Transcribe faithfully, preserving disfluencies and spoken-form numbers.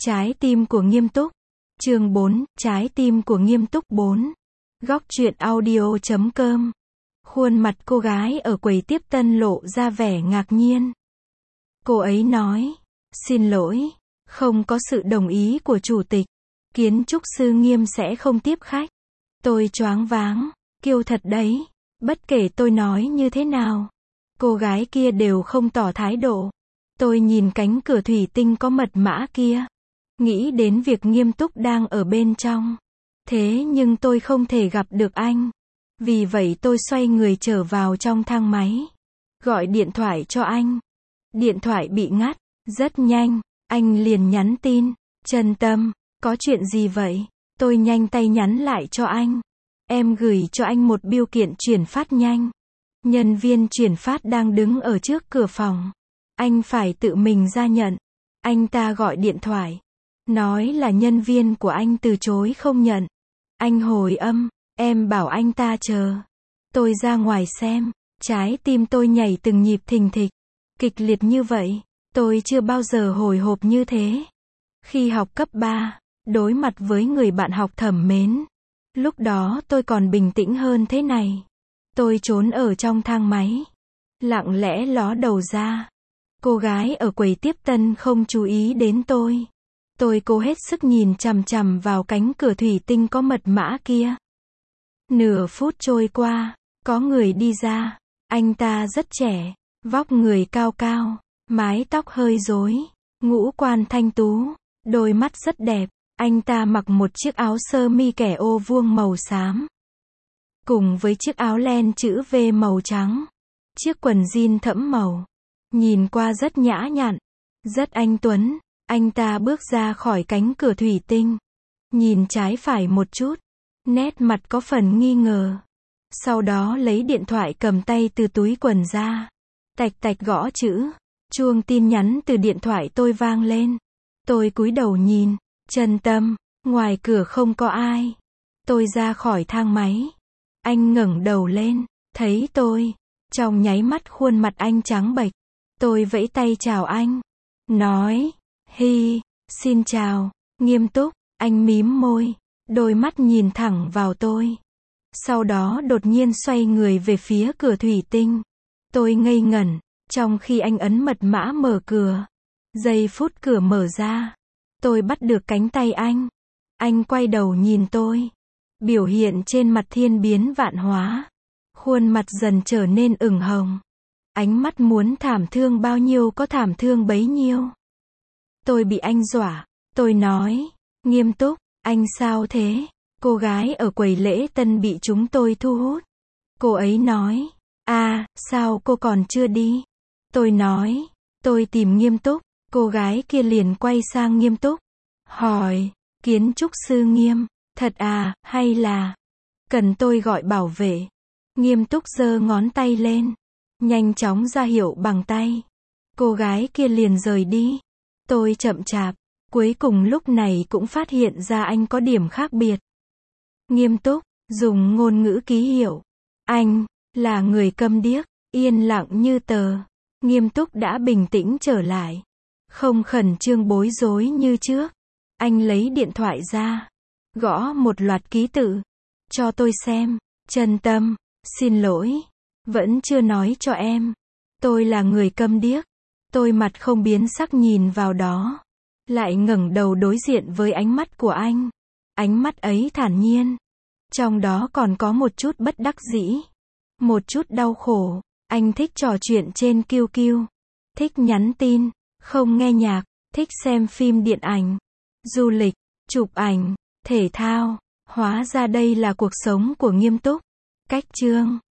Trái tim của Nghiêm Túc. Chương bốn, Trái tim của Nghiêm Túc bốn. Góc truyện audio chấm com. Khuôn mặt cô gái ở quầy tiếp tân lộ ra vẻ ngạc nhiên. Cô ấy nói, xin lỗi, không có sự đồng ý của chủ tịch, kiến trúc sư Nghiêm sẽ không tiếp khách. Tôi choáng váng, kiêu thật đấy, bất kể tôi nói như thế nào, cô gái kia đều không tỏ thái độ. Tôi nhìn cánh cửa thủy tinh có mật mã kia, nghĩ đến việc Nghiêm Túc đang ở bên trong. Thế nhưng tôi không thể gặp được anh. Vì vậy tôi xoay người trở vào trong thang máy, gọi điện thoại cho anh. Điện thoại bị ngắt, rất nhanh, anh liền nhắn tin, Trần Tâm, có chuyện gì vậy? Tôi nhanh tay nhắn lại cho anh. Em gửi cho anh một bưu kiện chuyển phát nhanh. Nhân viên chuyển phát đang đứng ở trước cửa phòng. Anh phải tự mình ra nhận. Anh ta gọi điện thoại, nói là nhân viên của anh từ chối không nhận. Anh hồi âm, em bảo anh ta chờ. Tôi ra ngoài xem, trái tim tôi nhảy từng nhịp thình thịch, kịch liệt như vậy, tôi chưa bao giờ hồi hộp như thế. Khi học cấp ba, đối mặt với người bạn học thẩm mến, lúc đó tôi còn bình tĩnh hơn thế này. Tôi trốn ở trong thang máy, lặng lẽ ló đầu ra. Cô gái ở quầy tiếp tân không chú ý đến tôi. Tôi cố hết sức nhìn chằm chằm vào cánh cửa thủy tinh có mật mã kia. Nửa phút trôi qua, có người đi ra. Anh ta rất trẻ, vóc người cao cao, mái tóc hơi rối, ngũ quan thanh tú, đôi mắt rất đẹp. Anh ta mặc một chiếc áo sơ mi kẻ ô vuông màu xám, cùng với chiếc áo len chữ V màu trắng, chiếc quần jean thẫm màu. Nhìn qua rất nhã nhặn, rất anh tuấn. Anh ta bước ra khỏi cánh cửa thủy tinh, nhìn trái phải một chút, nét mặt có phần nghi ngờ. Sau đó lấy điện thoại cầm tay từ túi quần ra, tạch tạch gõ chữ. Chuông tin nhắn từ điện thoại tôi vang lên. Tôi cúi đầu nhìn, Trần Tâm, ngoài cửa không có ai. Tôi ra khỏi thang máy. Anh ngẩng đầu lên, thấy tôi, trong nháy mắt khuôn mặt anh trắng bệch. Tôi vẫy tay chào anh, nói, hi, xin chào, Nghiêm Túc. Anh mím môi, đôi mắt nhìn thẳng vào tôi. Sau đó đột nhiên xoay người về phía cửa thủy tinh. Tôi ngây ngẩn, trong khi anh ấn mật mã mở cửa. Giây phút cửa mở ra, tôi bắt được cánh tay anh. Anh quay đầu nhìn tôi. Biểu hiện trên mặt thiên biến vạn hóa. Khuôn mặt dần trở nên ửng hồng. Ánh mắt muốn thảm thương bao nhiêu có thảm thương bấy nhiêu. Tôi bị anh dọa. Tôi nói, Nghiêm Túc, anh sao thế? Cô gái ở quầy lễ tân bị chúng tôi thu hút. Cô ấy nói, à, sao cô còn chưa đi? Tôi nói, tôi tìm Nghiêm Túc. Cô gái kia liền quay sang Nghiêm Túc, hỏi, kiến trúc sư Nghiêm, thật à, hay là cần tôi gọi bảo vệ? Nghiêm Túc giơ ngón tay lên, nhanh chóng ra hiệu bằng tay. Cô gái kia liền rời đi. Tôi chậm chạp, cuối cùng lúc này cũng phát hiện ra anh có điểm khác biệt. Nghiêm Túc, dùng ngôn ngữ ký hiệu. Anh, là người câm điếc, yên lặng như tờ. Nghiêm Túc đã bình tĩnh trở lại. Không khẩn trương bối rối như trước. Anh lấy điện thoại ra, gõ một loạt ký tự. Cho tôi xem, Trần Tâm, xin lỗi, vẫn chưa nói cho em. Tôi là người câm điếc. Tôi mặt không biến sắc nhìn vào đó. Lại ngẩng đầu đối diện với ánh mắt của anh. Ánh mắt ấy thản nhiên. Trong đó còn có một chút bất đắc dĩ. Một chút đau khổ. Anh thích trò chuyện trên quy quy. Thích nhắn tin, không nghe nhạc. Thích xem phim điện ảnh, du lịch, chụp ảnh, thể thao. Hóa ra đây là cuộc sống của Nghiêm Túc. Cách chương